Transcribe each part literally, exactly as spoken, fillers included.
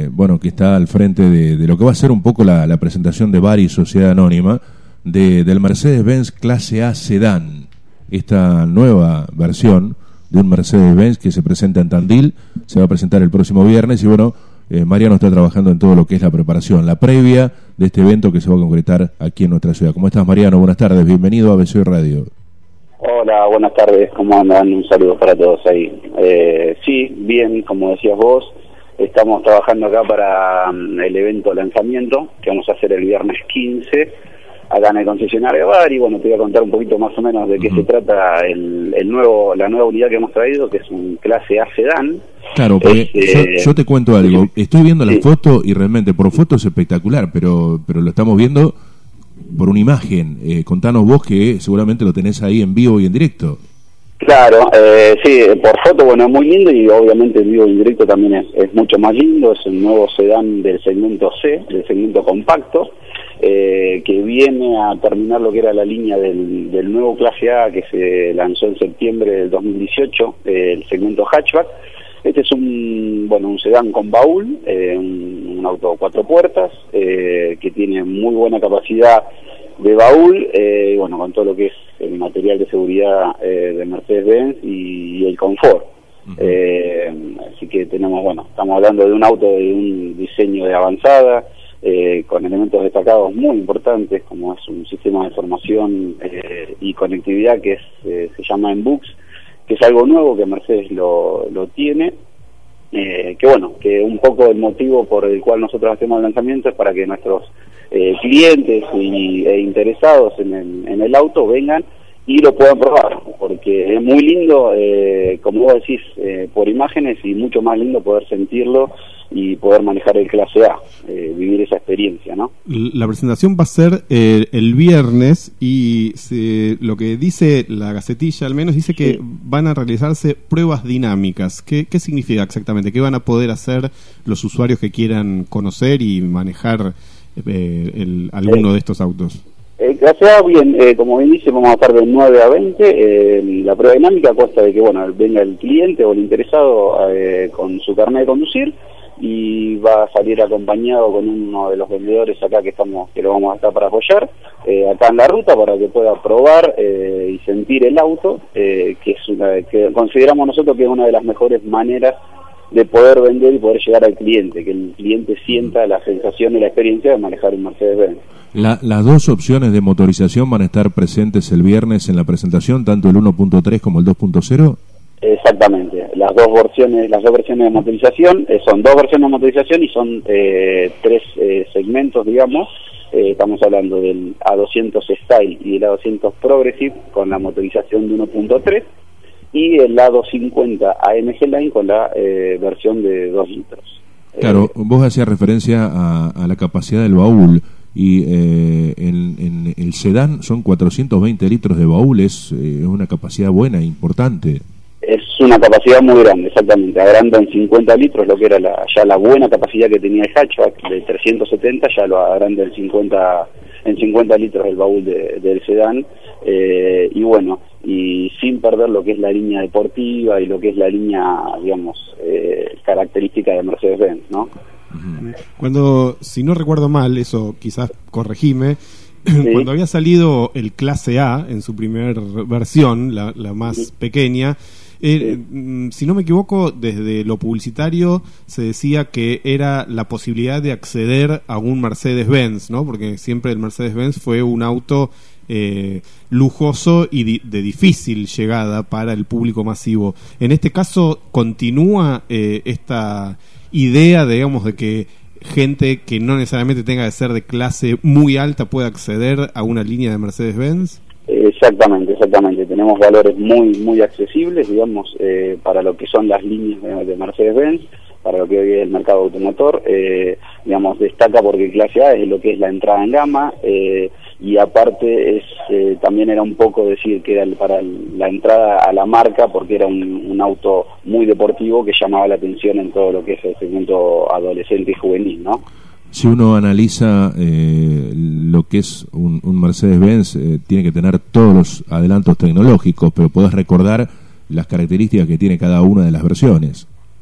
eh, bueno, que está al frente de, de lo que va a ser un poco la, la presentación de Bari Sociedad Anónima de, del Mercedes-Benz Clase A Sedán, esta nueva versión de un Mercedes-Benz que se presenta en Tandil, se va a presentar el próximo viernes y bueno, eh, Mariano está trabajando en todo lo que es la preparación, la previa de este evento que se va a concretar aquí en nuestra ciudad. ¿Cómo estás, Mariano? Buenas tardes, bienvenido a B C Radio. Hola, buenas tardes, ¿cómo andan? Un saludo para todos ahí. Eh, sí, bien, como decías vos, estamos trabajando acá para um, el evento lanzamiento que vamos a hacer el viernes quince acá en el concesionario Bari. Bueno, te voy a contar un poquito más o menos de qué uh-huh. se trata el, el nuevo la nueva unidad que hemos traído, que es un Clase A Sedán. Claro, porque es, yo, eh, yo te cuento algo, estoy viendo la sí. foto y realmente por foto es espectacular, pero pero lo estamos viendo por una imagen. Eh, contanos vos que seguramente lo tenés ahí en vivo y en directo. Claro, eh, sí, por foto, bueno, es muy lindo y obviamente en vivo y en directo también es, es mucho más lindo. Es un nuevo sedán del segmento C, del segmento compacto, eh, que viene a terminar lo que era la línea del, del nuevo Clase A que se lanzó en septiembre del dos mil dieciocho, eh, el segmento hatchback. Este es un, bueno, un sedán con baúl, eh, un, un auto cuatro puertas, eh, que tiene muy buena capacidad de baúl, eh, bueno, con todo lo que es el material de seguridad eh, de Mercedes-Benz y, y el confort. Uh-huh. Eh, así que tenemos, bueno, estamos hablando de un auto de un diseño de avanzada, eh, con elementos destacados muy importantes, como es un sistema de formación eh, y conectividad que es, eh, se llama Enbux, que es algo nuevo que Mercedes lo, lo tiene, eh, que bueno, que un poco el motivo por el cual nosotros hacemos el lanzamiento es para que nuestros eh, clientes y, e interesados en el, en el auto vengan y lo puedan probar, porque es muy lindo, eh, como vos decís, eh, por imágenes, y mucho más lindo poder sentirlo y poder manejar el Clase A, eh, vivir esa experiencia, ¿no? La presentación va a ser eh, el viernes y se, lo que dice la Gacetilla, al menos, dice que sí. van a realizarse pruebas dinámicas. ¿Qué, qué significa exactamente? ¿Qué van a poder hacer los usuarios que quieran conocer y manejar eh, el, alguno eh. de estos autos? El Clase A, bien, eh, como bien dice, vamos a estar de nueve a veinte. Eh, la prueba dinámica consta de que, bueno, venga el cliente o el interesado eh, con su carnet de conducir y va a salir acompañado con uno de los vendedores acá que estamos que lo vamos a estar para apoyar eh, acá en la ruta para que pueda probar eh, y sentir el auto, eh, que es una, que consideramos nosotros que es una de las mejores maneras de poder vender y poder llegar al cliente, que el cliente sienta la sensación y la experiencia de manejar un Mercedes-Benz. La, las dos opciones de motorización van a estar presentes el viernes en la presentación, tanto el uno punto tres como el dos punto cero. Exactamente, las dos versiones, las dos versiones de motorización, eh, son dos versiones de motorización y son eh, tres eh, segmentos, digamos. Eh, estamos hablando del A doscientos Style y el A doscientos Progressive con la motorización de uno punto tres y el A doscientos cincuenta A M G Line con la eh, versión de dos litros. Claro, eh, vos hacías referencia a, a la capacidad del baúl y eh, en, en el sedán son cuatrocientos veinte litros de baúl, es eh, una capacidad buena, importante. Es una capacidad muy grande, exactamente. Agranda en cincuenta litros lo que era la, ya la buena capacidad que tenía el hatchback de trescientos setenta, ya lo agranda en cincuenta, en cincuenta litros el baúl de, del sedán. Eh, y bueno, y sin perder lo que es la línea deportiva y lo que es la línea, digamos, eh, característica de Mercedes-Benz, ¿no? Cuando, si no recuerdo mal, eso quizás corregime, sí. Cuando había salido el Clase A en su primera versión, la, la más sí. pequeña, eh, sí. si no me equivoco, desde lo publicitario se decía que era la posibilidad de acceder a un Mercedes-Benz, ¿no? Porque siempre el Mercedes-Benz fue un auto eh, lujoso y di- de difícil llegada para el público masivo. En este caso, ¿continúa eh, esta idea, digamos, de que gente que no necesariamente tenga que ser de clase muy alta pueda acceder a una línea de Mercedes-Benz? Exactamente, exactamente. Tenemos valores muy muy accesibles, digamos, eh, para lo que son las líneas de, de Mercedes-Benz, para lo que hoy es el mercado automotor. Eh, digamos, destaca porque Clase A es lo que es la entrada en gama, eh, y aparte es eh, también era un poco decir que era para la entrada a la marca, porque era un, un auto muy deportivo que llamaba la atención en todo lo que es el segmento adolescente y juvenil, ¿no? Si uno analiza eh, lo que es un, un Mercedes-Benz, eh, tiene que tener todos los adelantos tecnológicos, pero podés recordar las características que tiene cada una de las versiones.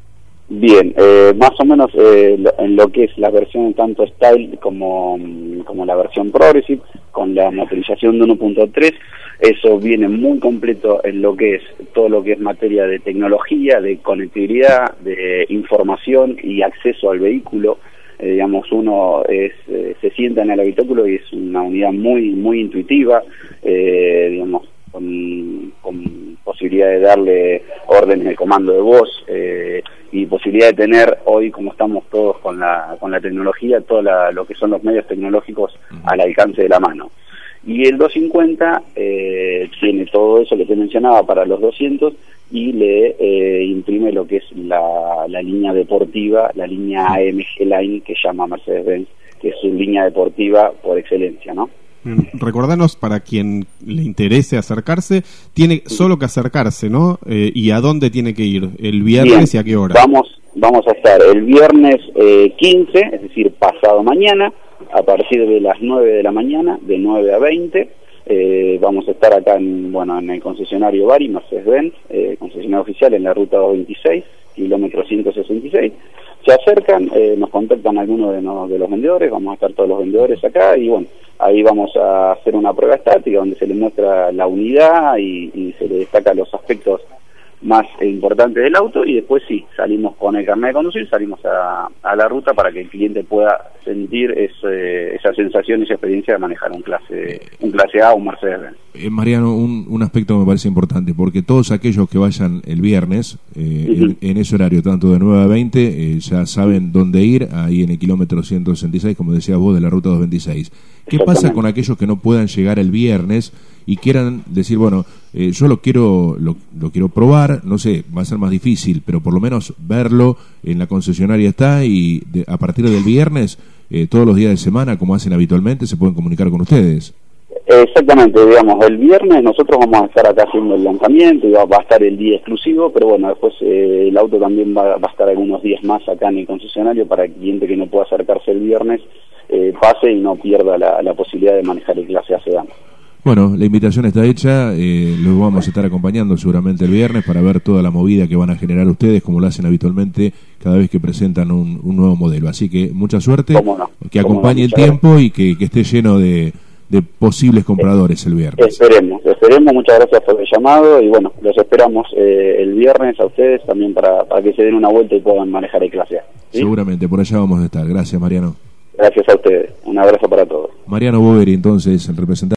Bien, eh, más o menos eh, lo, en lo que es la versión tanto Style como, como la versión Progressive, con la motorización de uno punto tres, eso viene muy completo en lo que es todo lo que es materia de tecnología, de conectividad, de información y acceso al vehículo. Eh, digamos, uno es, eh, se sienta en el habitáculo y es una unidad muy muy intuitiva, eh, digamos, con, con posibilidad de darle órdenes de comando de voz, eh, y posibilidad de tener hoy, como estamos todos con la con la tecnología, todo la, lo que son los medios tecnológicos al alcance de la mano. Y el doscientos cincuenta eh, tiene todo eso que te mencionaba para los doscientos y le eh, imprime lo que es la, la línea deportiva, la línea A M G Line que llama Mercedes-Benz, que es su línea deportiva por excelencia, ¿no? Recordanos, para quien le interese acercarse, tiene solo que acercarse, ¿no? Eh, ¿Y a dónde tiene que ir? ¿El viernes? Bien, y a qué hora? Vamos, vamos a estar el viernes eh, quince, es decir, pasado mañana, a partir de las nueve de la mañana, de nueve a veinte. Eh, vamos a estar acá en, bueno, en el concesionario Bari, Mercedes-Benz, eh, concesionario oficial en la ruta doscientos veintiséis, kilómetro ciento sesenta y seis. Se acercan, eh, nos contactan algunos de, no, de los vendedores, vamos a estar todos los vendedores acá y bueno, ahí vamos a hacer una prueba estática donde se le muestra la unidad y, y se le destaca los aspectos más importantes del auto y después sí, salimos con el carnet de conducir, salimos a, a la ruta para que el cliente pueda sentir ese, esa sensación, esa experiencia de manejar un clase un clase A o un Mercedes-Benz. Eh, Mariano, un, un aspecto me parece importante, porque todos aquellos que vayan el viernes, eh, uh-huh. en, en ese horario, tanto de nueve a veinte, eh, ya saben dónde ir, ahí en el kilómetro ciento sesenta y seis, como decías vos, de la ruta doscientos veintiséis. ¿Qué pasa con aquellos que no puedan llegar el viernes y quieran decir, bueno, eh, yo lo quiero lo, lo quiero probar, no sé, va a ser más difícil, pero por lo menos verlo en la concesionaria está y de, a partir del viernes, eh, todos los días de semana, como hacen habitualmente, se pueden comunicar con ustedes? Exactamente, digamos, el viernes nosotros vamos a estar acá haciendo el lanzamiento y va, va a estar el día exclusivo, pero bueno, después eh, el auto también va, va a estar algunos días más acá en el concesionario para el cliente que no pueda acercarse el viernes, eh, pase y no pierda la, la posibilidad de manejar el clase A sedán. Bueno, la invitación está hecha, eh, los vamos a estar acompañando seguramente el viernes para ver toda la movida que van a generar ustedes, como lo hacen habitualmente cada vez que presentan un, un nuevo modelo. Así que mucha suerte, no? que acompañe no? el tiempo y que, que esté lleno de, de posibles compradores el viernes. Esperemos, esperemos, muchas gracias por el llamado y bueno, los esperamos eh, el viernes a ustedes también para, para que se den una vuelta y puedan manejar el clase A. ¿Sí? Seguramente, por allá vamos a estar. Gracias, Mariano. Gracias a ustedes, un abrazo para todos. Mariano Boveri, entonces, el representante